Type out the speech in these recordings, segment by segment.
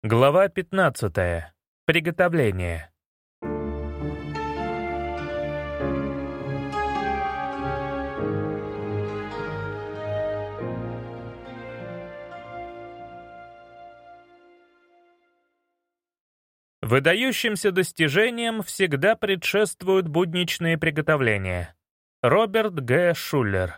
Глава 15. Приготовление. Выдающимся достижениям всегда предшествуют будничные приготовления. Роберт Г. Шуллер.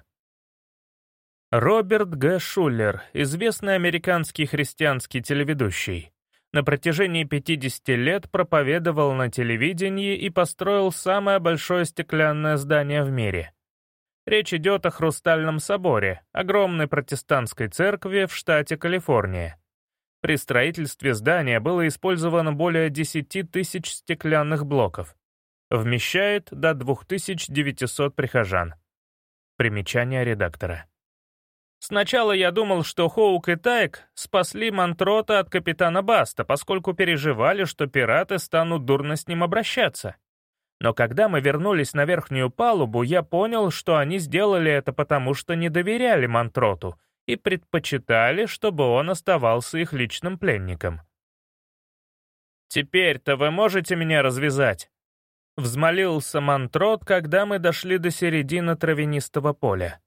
Роберт Г. Шуллер — известный американский христианский телеведущий. На протяжении 50 лет проповедовал на телевидении и построил самое большое стеклянное здание в мире. Речь идет о Хрустальном соборе, огромной протестантской церкви в штате Калифорния. При строительстве здания было использовано более 10 тысяч стеклянных блоков. Вмещает до 2900 прихожан. Примечание редактора. Сначала я думал, что Хоук и Тайк спасли Монтрота от капитана Баста, поскольку переживали, что пираты станут дурно с ним обращаться. Но когда мы вернулись на верхнюю палубу, я понял, что они сделали это потому, что не доверяли Монтроту и предпочитали, чтобы он оставался их личным пленником. «Теперь-то вы можете меня развязать?» — взмолился Монтрот, когда мы дошли до середины травянистого поля.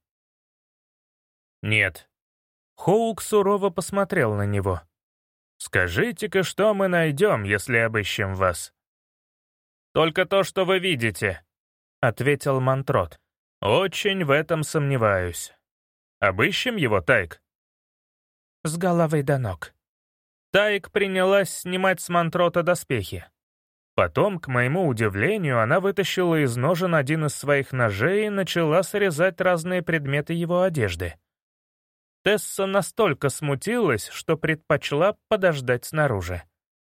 «Нет». Хоук сурово посмотрел на него. «Скажите-ка, что мы найдем, если обыщем вас?» «Только то, что вы видите», — ответил Монтрот. «Очень в этом сомневаюсь. Обыщем его, Тайк?» «С головы до ног». Тайк принялась снимать с Монтрота доспехи. Потом, к моему удивлению, она вытащила из ножен один из своих ножей и начала срезать разные предметы его одежды. Тесса настолько смутилась, что предпочла подождать снаружи.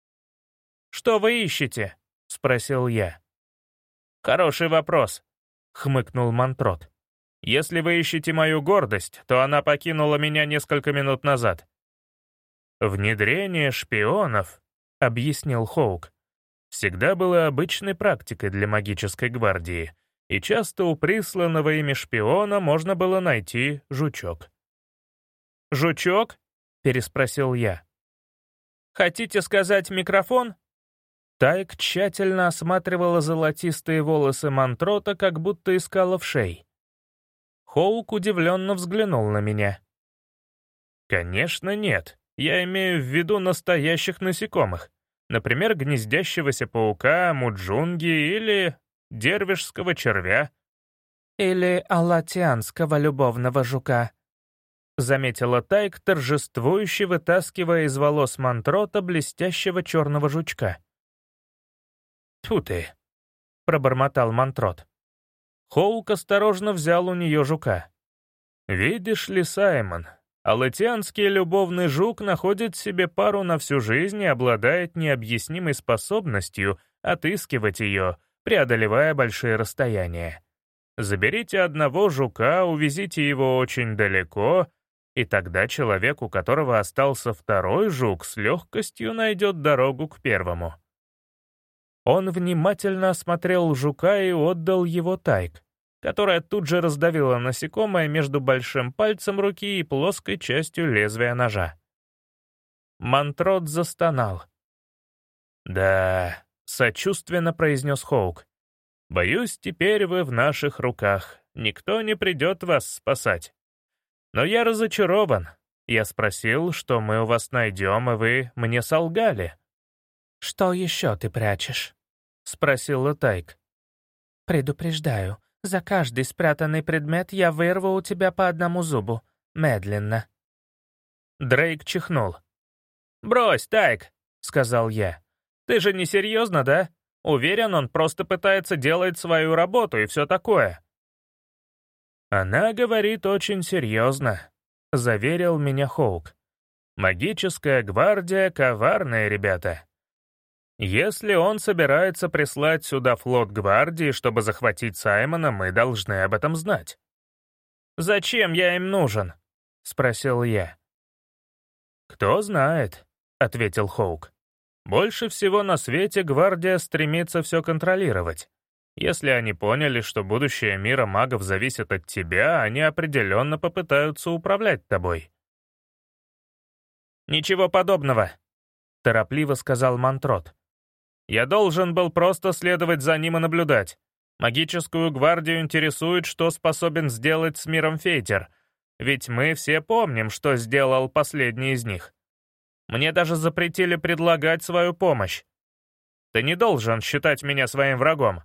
«Что вы ищете?» — спросил я. «Хороший вопрос», — хмыкнул Монтрот. «Если вы ищете мою гордость, то она покинула меня несколько минут назад». «Внедрение шпионов», — объяснил Хоук, «всегда было обычной практикой для магической гвардии, и часто у присланного ими шпиона можно было найти жучок». «Жучок?» — переспросил я. «Хотите сказать микрофон?» Тайк тщательно осматривала золотистые волосы Монтрота, как будто искала вшей. Хоук удивленно взглянул на меня. «Конечно нет. Я имею в виду настоящих насекомых. Например, гнездящегося паука, муджунги или дервишского червя». «Или алатианского любовного жука», — заметила Тайк, торжествующе вытаскивая из волос Монтрота блестящего черного жучка. «Тьфу ты!» — пробормотал Монтрот. Хоук осторожно взял у нее жука. «Видишь ли, Саймон, алатианский любовный жук находит себе пару на всю жизнь и обладает необъяснимой способностью отыскивать ее, преодолевая большие расстояния. Заберите одного жука, увезите его очень далеко, и тогда человек, у которого остался второй жук, с легкостью найдет дорогу к первому». Он внимательно осмотрел жука и отдал его Тайк, которая тут же раздавила насекомое между большим пальцем руки и плоской частью лезвия ножа. Монтрот застонал. «Да», — сочувственно произнес Хоук, — «боюсь, теперь вы в наших руках. Никто не придет вас спасать. Но я разочарован. Я спросил, что мы у вас найдем, и вы мне солгали». «Что еще ты прячешь?» — спросила Тайк. «Предупреждаю, за каждый спрятанный предмет я вырву у тебя по одному зубу. Медленно». Дрейк чихнул. «Брось, Тайк», — сказал я. «Ты же не серьезно, да? Уверен, он просто пытается делать свою работу и все такое». «Она говорит очень серьезно», — заверил меня Хоук. «Магическая гвардия — коварные ребята. Если он собирается прислать сюда флот гвардии, чтобы захватить Саймона, мы должны об этом знать». «Зачем я им нужен?» — спросил я. «Кто знает», — ответил Хоук. «Больше всего на свете гвардия стремится все контролировать. Если они поняли, что будущее мира магов зависит от тебя, они определенно попытаются управлять тобой». «Ничего подобного». торопливо сказал Мантрот. «Я должен был просто следовать за ним и наблюдать. Магическую гвардию интересует, что способен сделать с миром Фейтер, ведь мы все помним, что сделал последний из них. Мне даже запретили предлагать свою помощь. Ты не должен считать меня своим врагом».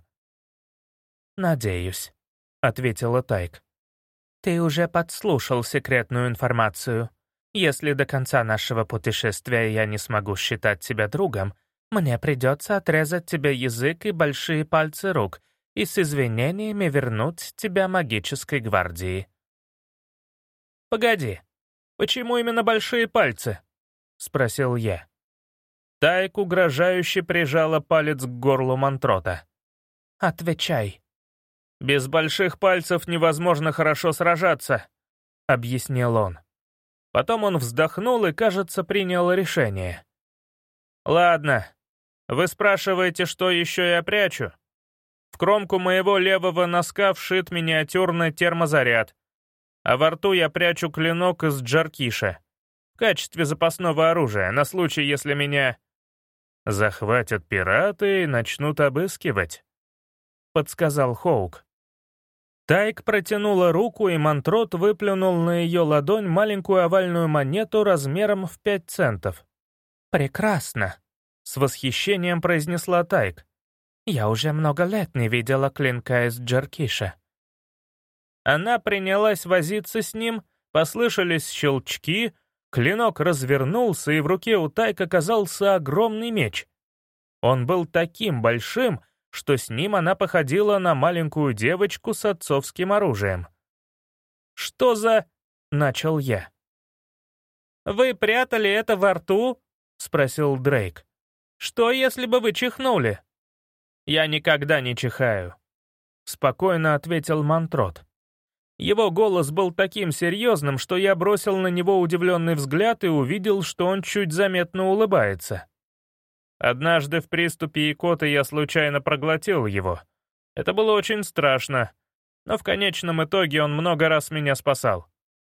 «Надеюсь», — ответила Тайк. «Ты уже подслушал секретную информацию. Если до конца нашего путешествия я не смогу считать тебя другом, мне придется отрезать тебе язык и большие пальцы рук и с извинениями вернуть тебя магической гвардии». «Погоди, почему именно большие пальцы?» — спросил я. Тайк угрожающе прижала палец к горлу Мантрота. «Отвечай». «Без больших пальцев невозможно хорошо сражаться», — объяснил он. Потом он вздохнул и, кажется, принял решение. «Ладно, вы спрашиваете, что еще я прячу? В кромку моего левого носка вшит миниатюрный термозаряд, а во рту я прячу клинок из джаркиша в качестве запасного оружия на случай, если меня захватят пираты и начнут обыскивать», — подсказал Хоук. Тайк протянула руку, и Мантрот выплюнул на ее ладонь маленькую овальную монету размером в 5 центов. «Прекрасно», — с восхищением произнесла Тайк. «Я уже много лет не видела клинка из джаркиша». Она принялась возиться с ним, послышались щелчки, клинок развернулся, и в руке у Тайк оказался огромный меч. Он был таким большим, что с ним она походила на маленькую девочку с отцовским оружием. «Что за...» — начал я. «Вы прятали это во рту?» — спросил Дрейк. «Что, если бы вы чихнули?» «Я никогда не чихаю», — спокойно ответил Мантрот. Его голос был таким серьезным, что я бросил на него удивленный взгляд и увидел, что он чуть заметно улыбается. Однажды в приступе икоты я случайно проглотил его. Это было очень страшно, но в конечном итоге он много раз меня спасал.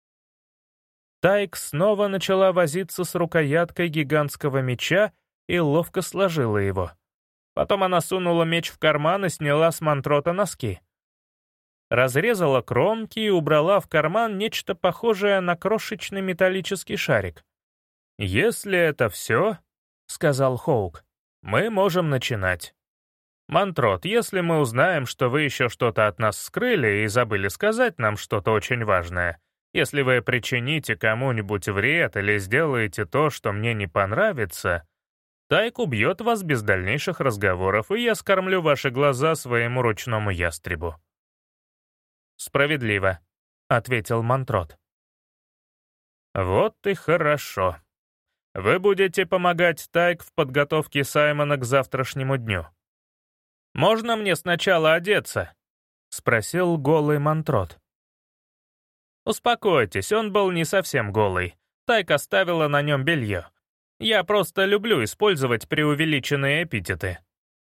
Тайк снова начала возиться с рукояткой гигантского меча и ловко сложила его. Потом она сунула меч в карман и сняла с Мантрота носки. Разрезала кромки и убрала в карман нечто похожее на крошечный металлический шарик. «Если это все, — сказал Хоук, — мы можем начинать. Мантрот, если мы узнаем, что вы еще что-то от нас скрыли и забыли сказать нам что-то очень важное, если вы причините кому-нибудь вред или сделаете то, что мне не понравится, Тайк убьет вас без дальнейших разговоров, и я скормлю ваши глаза своему ручному ястребу». «Справедливо», — ответил Мантрот. «Вот и хорошо. Вы будете помогать Тайк в подготовке Саймона к завтрашнему дню. Можно мне сначала одеться?» — спросил голый Мантрот. «Успокойтесь, он был не совсем голый. Тайк оставила на нем белье. Я просто люблю использовать преувеличенные эпитеты».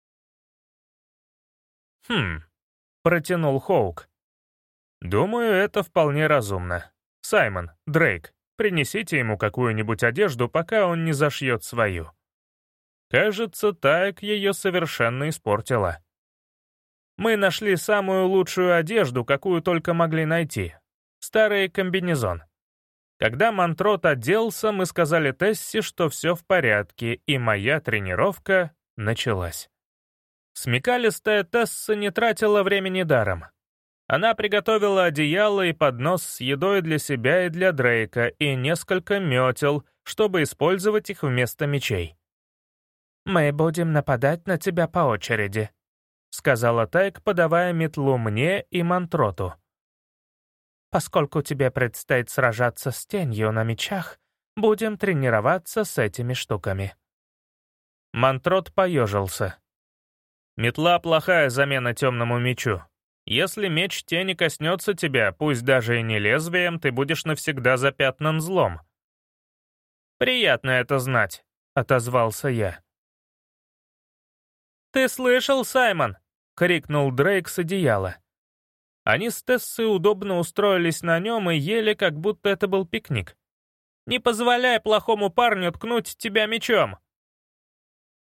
Протянул Хоук. «Думаю, это вполне разумно. Саймон, Дрейк, принесите ему какую-нибудь одежду, пока он не зашьет свою. Кажется, Тайк ее совершенно испортила. Мы нашли самую лучшую одежду, какую только могли найти. Старый комбинезон. Когда Мантрот оделся, мы сказали Тессе, что все в порядке, и моя тренировка началась. Смекалистая Тесса не тратила времени даром. Она приготовила одеяло и поднос с едой для себя и для Дрейка, и несколько метел, чтобы использовать их вместо мечей. «Мы будем нападать на тебя по очереди», — сказала Тайк, подавая метлу мне и Мантроту. «Поскольку тебе предстоит сражаться с тенью на мечах, будем тренироваться с этими штуками». Мантрот поежился. «Метла — плохая замена темному мечу. Если меч тени коснется тебя, пусть даже и не лезвием, ты будешь навсегда запятнан злом». «Приятно это знать», — отозвался я. «Ты слышал, Саймон?» — крикнул Дрейк с одеяла. Они с Тессой удобно устроились на нем и ели, как будто это был пикник. «Не позволяй плохому парню ткнуть тебя мечом!»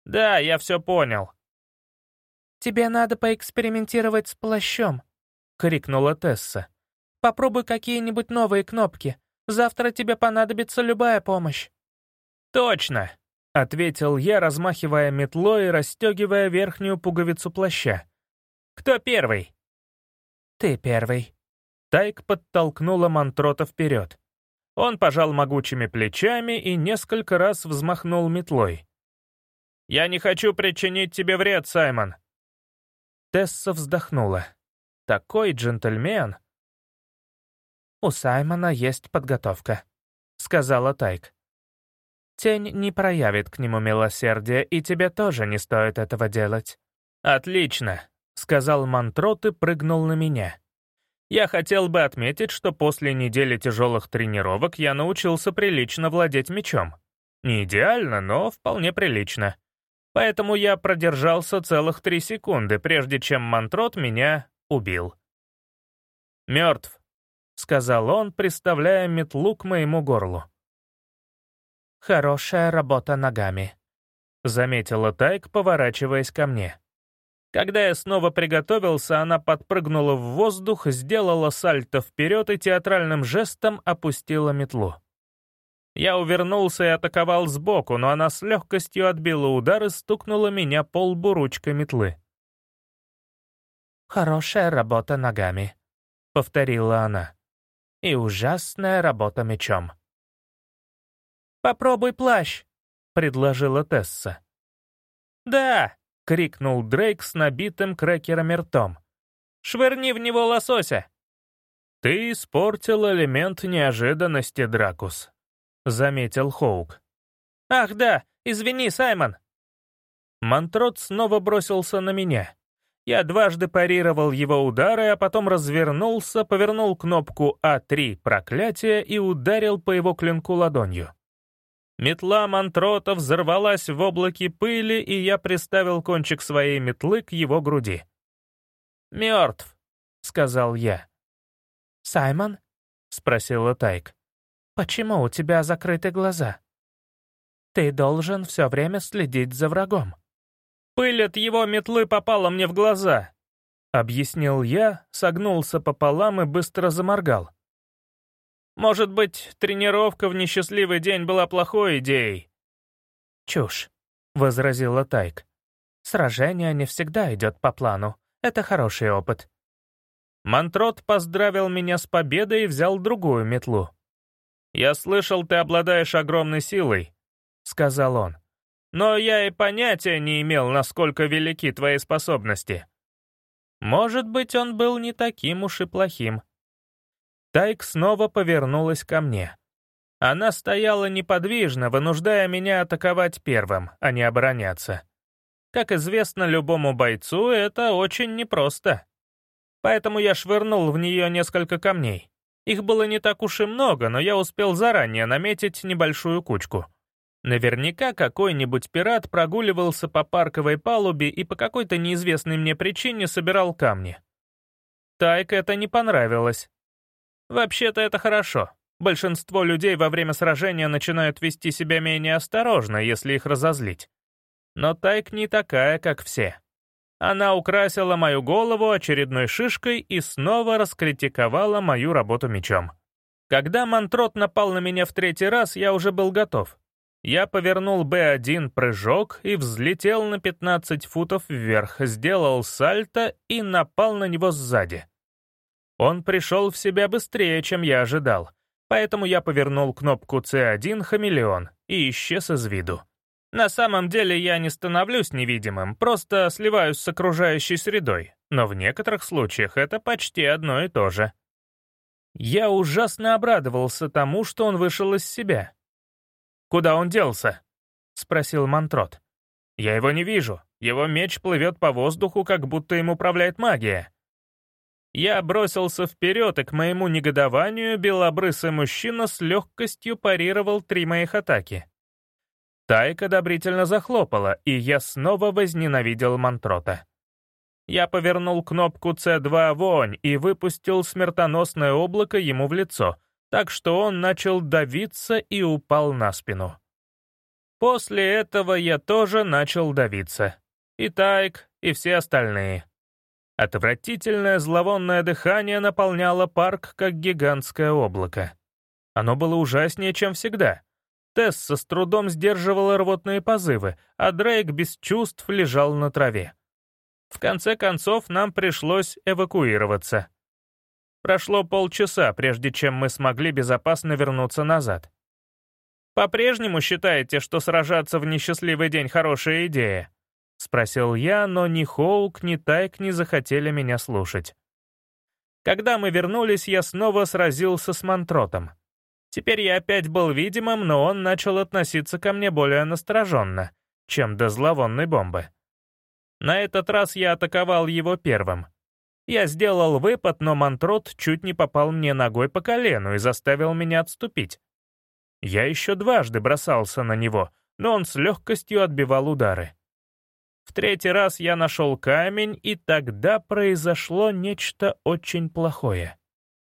«Да, я все понял». «Тебе надо поэкспериментировать с плащом», — крикнула Тесса. «Попробуй какие-нибудь новые кнопки. Завтра тебе понадобится любая помощь». «Точно», — ответил я, размахивая метлой и расстегивая верхнюю пуговицу плаща. «Кто первый?» «Ты первый». Тайк подтолкнула Мантрота вперед. Он пожал могучими плечами и несколько раз взмахнул метлой. «Я не хочу причинить тебе вред, Саймон». Тесса вздохнула. «Такой джентльмен». «У Саймона есть подготовка», — сказала Тайк. «Тень не проявит к нему милосердия, и тебе тоже не стоит этого делать». «Отлично», — сказал Мантрот и прыгнул на меня. Я хотел бы отметить, что после недели тяжелых тренировок я научился прилично владеть мечом. Не идеально, но вполне прилично. Поэтому я продержался целых 3 секунды, прежде чем Мантрот меня убил. «Мертв», — сказал он, приставляя метлу к моему горлу. «Хорошая работа ногами», — заметила Тайк, поворачиваясь ко мне. Когда я снова приготовился, она подпрыгнула в воздух, сделала сальто вперед и театральным жестом опустила метлу. Я увернулся и атаковал сбоку, но она с легкостью отбила удар и стукнула меня по лбу ручкой метлы. «Хорошая работа ногами», — повторила она. «И ужасная работа мечом». «Попробуй плащ», — предложила Тесса. «Да!» — крикнул Дрейк с набитым крекерами ртом. «Швырни в него лосося!» «Ты испортил элемент неожиданности, Дракус», — заметил Хоук. «Ах да, извини, Саймон!» Мантрот снова бросился на меня. Я дважды парировал его удары, а потом развернулся, повернул кнопку А3 проклятия и ударил по его клинку ладонью. Метла Мантрота взорвалась в облаке пыли, и я приставил кончик своей метлы к его груди. «Мертв», — сказал я. «Саймон?» — спросила Тайк. «Почему у тебя закрыты глаза? Ты должен все время следить за врагом». «Пыль от его метлы попала мне в глаза», — объяснил я, согнулся пополам и быстро заморгал. «Может быть, тренировка в несчастливый день была плохой идеей?» «Чушь», — возразила Тайк. «Сражение не всегда идет по плану. Это хороший опыт». Мантрот поздравил меня с победой и взял другую метлу. «Я слышал, ты обладаешь огромной силой», — сказал он. «Но я и понятия не имел, насколько велики твои способности». Может быть, он был не таким уж и плохим. Тайк снова повернулась ко мне. Она стояла неподвижно, вынуждая меня атаковать первым, а не обороняться. Как известно любому бойцу, это очень непросто. Поэтому я швырнул в нее несколько камней. Их было не так уж и много, но я успел заранее наметить небольшую кучку. Наверняка какой-нибудь пират прогуливался по парковой палубе и по какой-то неизвестной мне причине собирал камни. Тайк это не понравилось. Вообще-то это хорошо. Большинство людей во время сражения начинают вести себя менее осторожно, если их разозлить. Но Тайк не такая, как все. Она украсила мою голову очередной шишкой и снова раскритиковала мою работу мечом. Когда Мантрот напал на меня в 3-й раз, я уже был готов. Я повернул Б1 прыжок и взлетел на 15 футов вверх, сделал сальто и напал на него сзади. Он пришел в себя быстрее, чем я ожидал, поэтому я повернул кнопку C1 «Хамелеон» и исчез из виду. На самом деле я не становлюсь невидимым, просто сливаюсь с окружающей средой, но в некоторых случаях это почти одно и то же. Я ужасно обрадовался тому, что он вышел из себя. «Куда он делся?» — спросил Мантрот. «Я его не вижу. Его меч плывет по воздуху, как будто им управляет магия». Я бросился вперед, и к моему негодованию белобрысый мужчина с легкостью парировал 3 моих атаки. Тайк одобрительно захлопала, и я снова возненавидел Мантрота. Я повернул кнопку C2 «Вонь» и выпустил смертоносное облако ему в лицо, так что он начал давиться и упал на спину. После этого я тоже начал давиться. И Тайк, и все остальные. Отвратительное зловонное дыхание наполняло парк, как гигантское облако. Оно было ужаснее, чем всегда. Тесса с трудом сдерживала рвотные позывы, а Дрейк без чувств лежал на траве. В конце концов, нам пришлось эвакуироваться. Прошло полчаса, прежде чем мы смогли безопасно вернуться назад. «По-прежнему считаете, что сражаться в несчастливый день — хорошая идея?» — спросил я, но ни Хоук, ни Тайк не захотели меня слушать. Когда мы вернулись, я снова сразился с Мантротом. Теперь я опять был видимым, но он начал относиться ко мне более настороженно, чем до зловонной бомбы. На этот раз я атаковал его первым. Я сделал выпад, но Мантрот чуть не попал мне ногой по колену и заставил меня отступить. Я еще дважды бросался на него, но он с легкостью отбивал удары. В третий раз я нашел камень, и тогда произошло нечто очень плохое.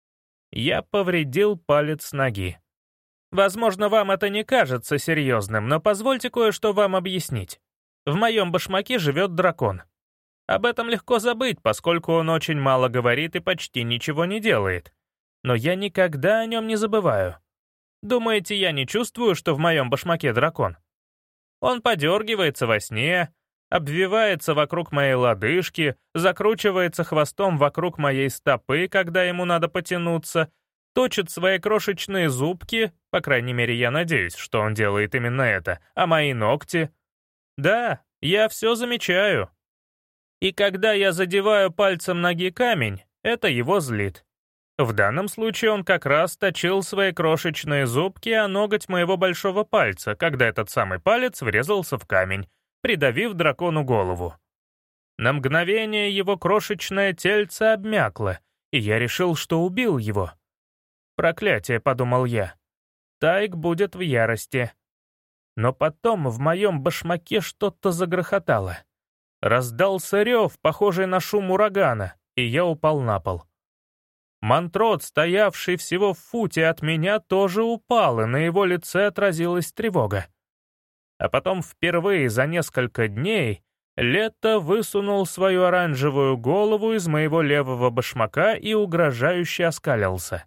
Я повредил палец ноги. Возможно, вам это не кажется серьезным, но позвольте кое-что вам объяснить. В моем башмаке живет дракон. Об этом легко забыть, поскольку он очень мало говорит и почти ничего не делает. Но я никогда о нем не забываю. Думаете, я не чувствую, что в моем башмаке дракон? Он подергивается во сне, обвивается вокруг моей лодыжки, закручивается хвостом вокруг моей стопы, когда ему надо потянуться, точит свои крошечные зубки, по крайней мере, я надеюсь, что он делает именно это, а мои ногти. Да, я все замечаю. И когда я задеваю пальцем ноги камень, это его злит. В данном случае он как раз точил свои крошечные зубки о ноготь моего большого пальца, когда этот самый палец врезался в камень, придавив дракону голову. На мгновение его крошечное тельце обмякло, и я решил, что убил его. «Проклятие», — подумал я. Тайк будет в ярости. Но потом в моем башмаке что-то загрохотало. Раздался рев, похожий на шум урагана, и я упал на пол. Мантрот, стоявший всего в футе от меня, тоже упал, и на его лице отразилась тревога. А потом впервые за несколько дней Лето высунул свою оранжевую голову из моего левого башмака и угрожающе оскалился.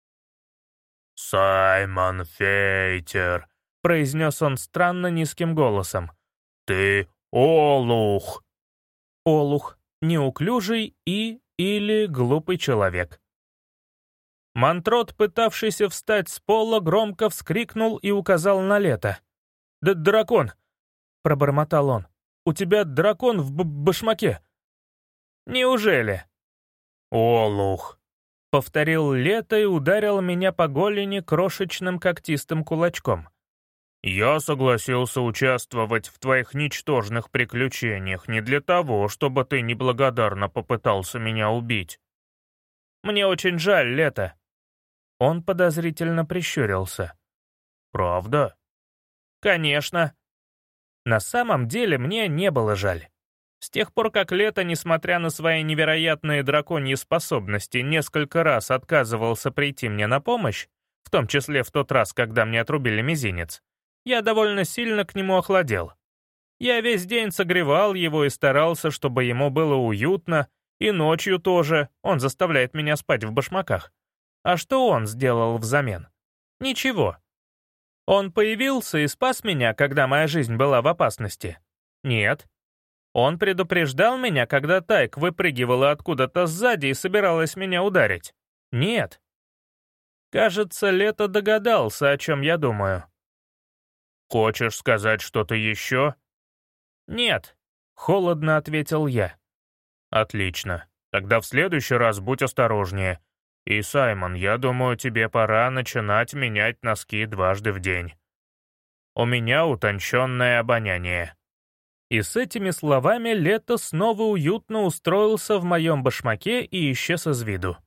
«Саймон Фейтер», — произнес он странно низким голосом, — «ты олух». Олух — неуклюжий или глупый человек. Мантрот, пытавшийся встать с пола, громко вскрикнул и указал на Лето. «Да дракон!» — пробормотал он. «У тебя дракон в башмаке!» «Неужели?» «Олух!» — повторил Лето и ударил меня по голени крошечным когтистым кулачком. «Я согласился участвовать в твоих ничтожных приключениях не для того, чтобы ты неблагодарно попытался меня убить». «Мне очень жаль, Лето». Он подозрительно прищурился. «Правда?» «Конечно». На самом деле мне не было жаль. С тех пор, как Лето, несмотря на свои невероятные драконьи способности, несколько раз отказывался прийти мне на помощь, в том числе в тот раз, когда мне отрубили мизинец, я довольно сильно к нему охладел. Я весь день согревал его и старался, чтобы ему было уютно, и ночью тоже, он заставляет меня спать в башмаках. А что он сделал взамен? Ничего. Он появился и спас меня, когда моя жизнь была в опасности? Нет. Он предупреждал меня, когда Тайк выпрыгивала откуда-то сзади и собиралась меня ударить? Нет. Кажется, Лето догадался, о чем я думаю. «Хочешь сказать что-то еще?» «Нет», — холодно ответил я. «Отлично. Тогда в следующий раз будь осторожнее. И, Саймон, я думаю, тебе пора начинать менять носки дважды в день. У меня утонченное обоняние». И с этими словами Лето снова уютно устроился в моем башмаке и исчез из виду.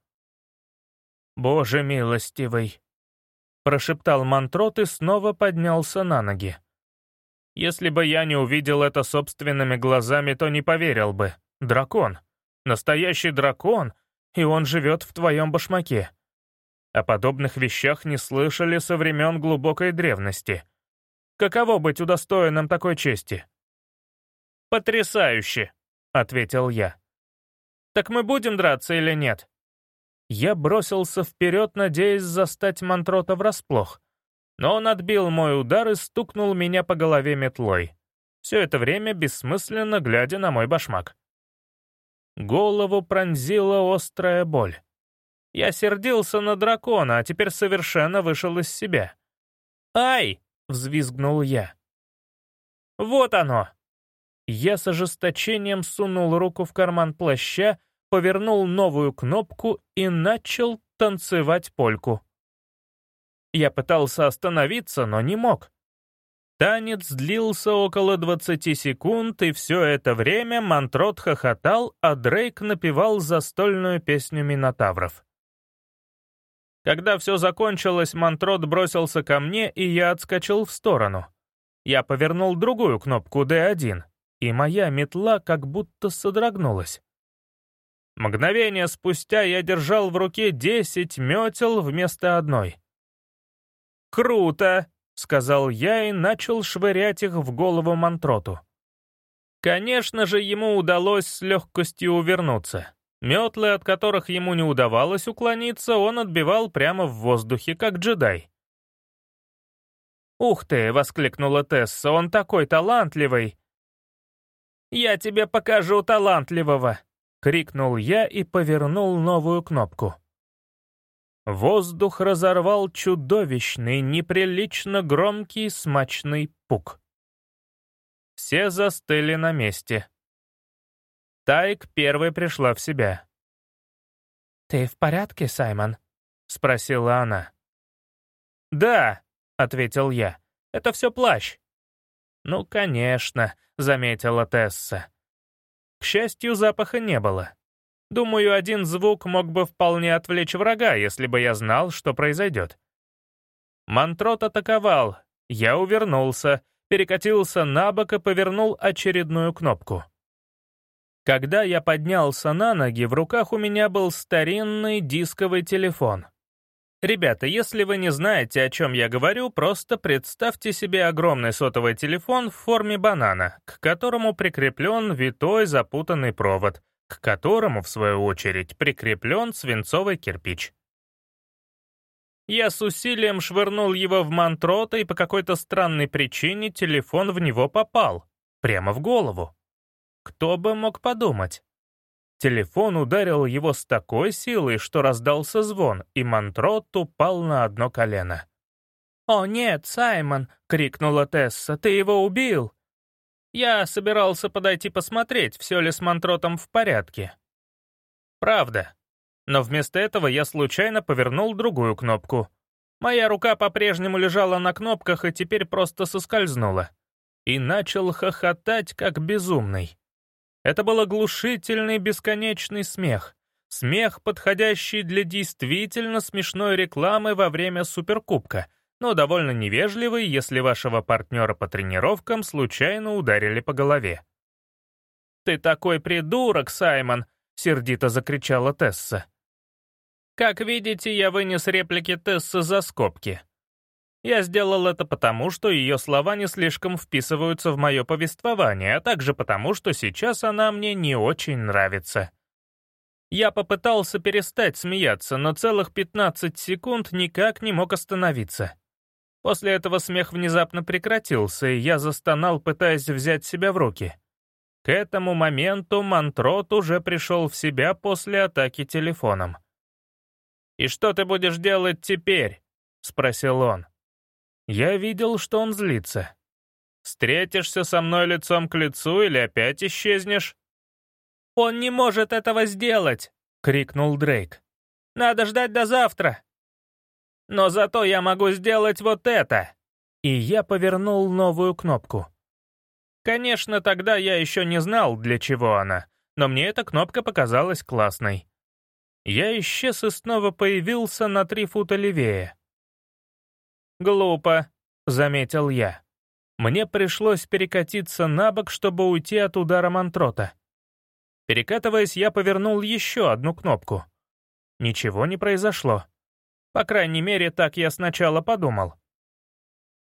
«Боже милостивый», — прошептал Мантрот и снова поднялся на ноги. «Если бы я не увидел это собственными глазами, то не поверил бы. Дракон. Настоящий дракон, и он живет в твоем башмаке. О подобных вещах не слышали со времен глубокой древности. Каково быть удостоенным такой чести?» «Потрясающе!» — ответил я. «Так мы будем драться или нет?» Я бросился вперед, надеясь застать Монтрота врасплох. Но он отбил мой удар и стукнул меня по голове метлой. Все это время бессмысленно глядя на мой башмак. Голову пронзила острая боль. Я сердился на дракона, а теперь совершенно вышел из себя. «Ай!» — взвизгнул я. «Вот оно!» Я с ожесточением сунул руку в карман плаща, повернул новую кнопку и начал танцевать польку. Я пытался остановиться, но не мог. Танец длился около 20 секунд, и все это время Монтрот хохотал, а Дрейк напевал застольную песню Минотавров. Когда все закончилось, Монтрот бросился ко мне, и я отскочил в сторону. Я повернул другую кнопку D1, и моя метла как будто содрогнулась. Мгновение спустя я держал в руке 10 метел вместо одной. «Круто!» — сказал я и начал швырять их в голову Монтроту. Конечно же, ему удалось с легкостью увернуться. Метлы, от которых ему не удавалось уклониться, он отбивал прямо в воздухе, как джедай. «Ух ты!» — воскликнула Тесса, «он такой талантливый!» «Я тебе покажу талантливого!» — крикнул я и повернул новую кнопку. Воздух разорвал чудовищный, неприлично громкий, смачный пук. Все застыли на месте. Тайк первой пришла в себя. «Ты в порядке, Саймон?» — спросила она. «Да», — ответил я, — «это все плащ». «Ну, конечно», — заметила Тесса. К счастью, запаха не было. Думаю, один звук мог бы вполне отвлечь врага, если бы я знал, что произойдет. Монтрот атаковал. Я увернулся, перекатился на бок и повернул очередную кнопку. Когда я поднялся на ноги, в руках у меня был старинный дисковый телефон. Ребята, если вы не знаете, о чем я говорю, просто представьте себе огромный сотовый телефон в форме банана, к которому прикреплен витой запутанный провод, к которому, в свою очередь, прикреплен свинцовый кирпич. Я с усилием швырнул его в Монтрота, и по какой-то странной причине телефон в него попал, прямо в голову. Кто бы мог подумать? Телефон ударил его с такой силой, что раздался звон, и Монтрот упал на одно колено. «О нет, Саймон!» — крикнула Тесса. «Ты его убил!» Я собирался подойти посмотреть, все ли с Монтротом в порядке. Правда. Но вместо этого я случайно повернул другую кнопку. Моя рука по-прежнему лежала на кнопках и теперь просто соскользнула. И начал хохотать, как безумный. Это был оглушительный бесконечный смех. Смех, подходящий для действительно смешной рекламы во время Суперкубка, но довольно невежливый, если вашего партнера по тренировкам случайно ударили по голове. «Ты такой придурок, Саймон!» — сердито закричала Тесса. Как видите, я вынес реплики Тессы за скобки. Я сделал это потому, что ее слова не слишком вписываются в мое повествование, а также потому, что сейчас она мне не очень нравится. Я попытался перестать смеяться, но целых 15 секунд никак не мог остановиться. После этого смех внезапно прекратился, и я застонал, пытаясь взять себя в руки. К этому моменту Монтрот уже пришел в себя после атаки телефоном. «И что ты будешь делать теперь?» — спросил он. Я видел, что он злится. «Встретишься со мной лицом к лицу или опять исчезнешь?» «Он не может этого сделать!» — крикнул Дрейк. «Надо ждать до завтра!» «Но зато я могу сделать вот это!» И я повернул новую кнопку. Конечно, тогда я еще не знал, для чего она, но мне эта кнопка показалась классной. Я исчез и снова появился на 3 фута левее. «Глупо», — заметил я. Мне пришлось перекатиться на бок, чтобы уйти от удара Монтрота. Перекатываясь, я повернул еще одну кнопку. Ничего не произошло. По крайней мере, так я сначала подумал.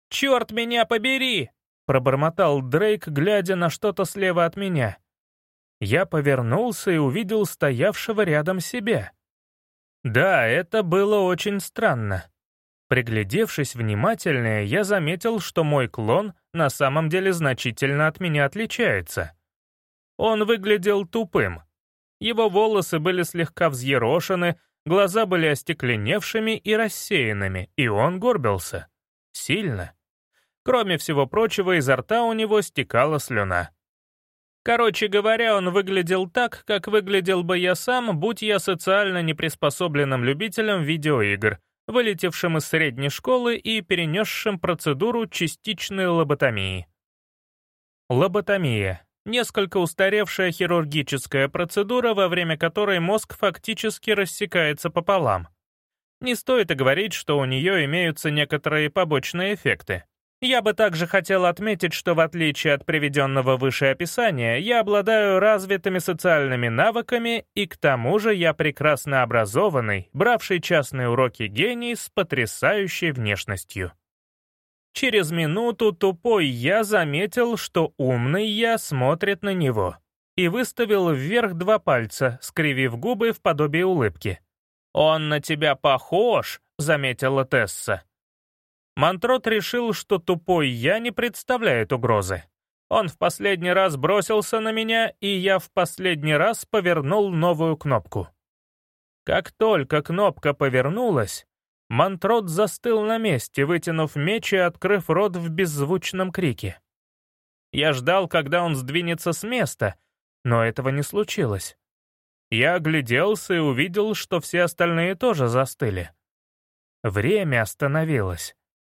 «Черт меня побери!» — пробормотал Дрейк, глядя на что-то слева от меня. Я повернулся и увидел стоявшего рядом себя. Да, это было очень странно. Приглядевшись внимательнее, я заметил, что мой клон на самом деле значительно от меня отличается. Он выглядел тупым. Его волосы были слегка взъерошены, глаза были остекленевшими и рассеянными, и он горбился. Сильно. Кроме всего прочего, изо рта у него стекала слюна. Короче говоря, он выглядел так, как выглядел бы я сам, будь я социально неприспособленным любителем видеоигр, вылетевшим из средней школы и перенесшим процедуру частичной лоботомии. Лоботомия — несколько устаревшая хирургическая процедура, во время которой мозг фактически рассекается пополам. Не стоит и говорить, что у нее имеются некоторые побочные эффекты. Я бы также хотел отметить, что в отличие от приведенного выше описания, я обладаю развитыми социальными навыками и к тому же я прекрасно образованный, бравший частные уроки гений с потрясающей внешностью. Через минуту тупой я заметил, что умный я смотрит на него, и выставил вверх 2 пальца, скривив губы в подобие улыбки. «Он на тебя похож», — заметила Тесса. Мантрот решил, что тупой я не представляет угрозы. Он в последний раз бросился на меня, и я в последний раз повернул новую кнопку. Как только кнопка повернулась, Мантрот застыл на месте, вытянув меч и открыв рот в беззвучном крике. Я ждал, когда он сдвинется с места, но этого не случилось. Я огляделся и увидел, что все остальные тоже застыли. Время остановилось.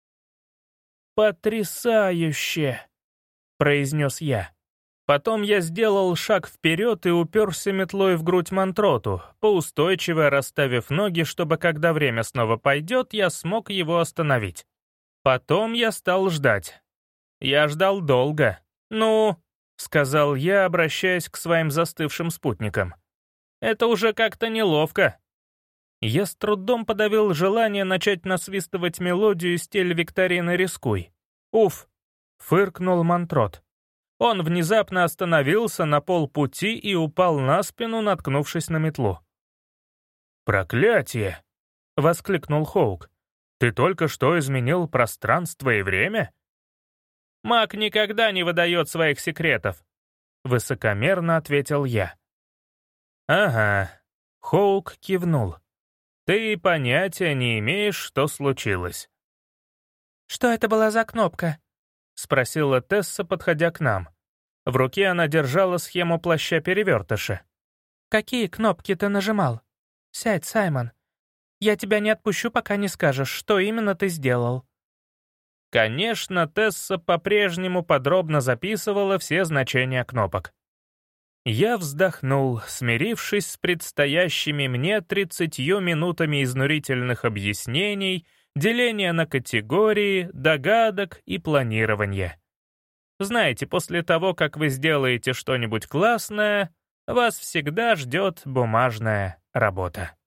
«Потрясающе!» — произнес я. Потом я сделал шаг вперед и уперся метлой в грудь Мантроту, поустойчиво расставив ноги, чтобы, когда время снова пойдет, я смог его остановить. Потом я стал ждать. Я ждал долго. «Ну», — сказал я, обращаясь к своим застывшим спутникам, — «это уже как-то неловко». Я с трудом подавил желание начать насвистывать мелодию стиль викторины «Рискуй». «Уф!» — фыркнул Мантрот. Он внезапно остановился на полпути и упал на спину, наткнувшись на метлу. «Проклятие!» — воскликнул Хоук. «Ты только что изменил пространство и время?» «Маг никогда не выдает своих секретов», — высокомерно ответил я. «Ага», — Хоук кивнул. «Ты понятия не имеешь, что случилось». «Что это была за кнопка?» — спросила Тесса, подходя к нам. В руке она держала схему плаща-перевертыша. «Какие кнопки ты нажимал? Сядь, Саймон. Я тебя не отпущу, пока не скажешь, что именно ты сделал». Конечно, Тесса по-прежнему подробно записывала все значения кнопок. Я вздохнул, смирившись с предстоящими мне 30 минутами изнурительных объяснений, деления на категории, догадок и планирования. Знаете, после того, как вы сделаете что-нибудь классное, вас всегда ждет бумажная работа.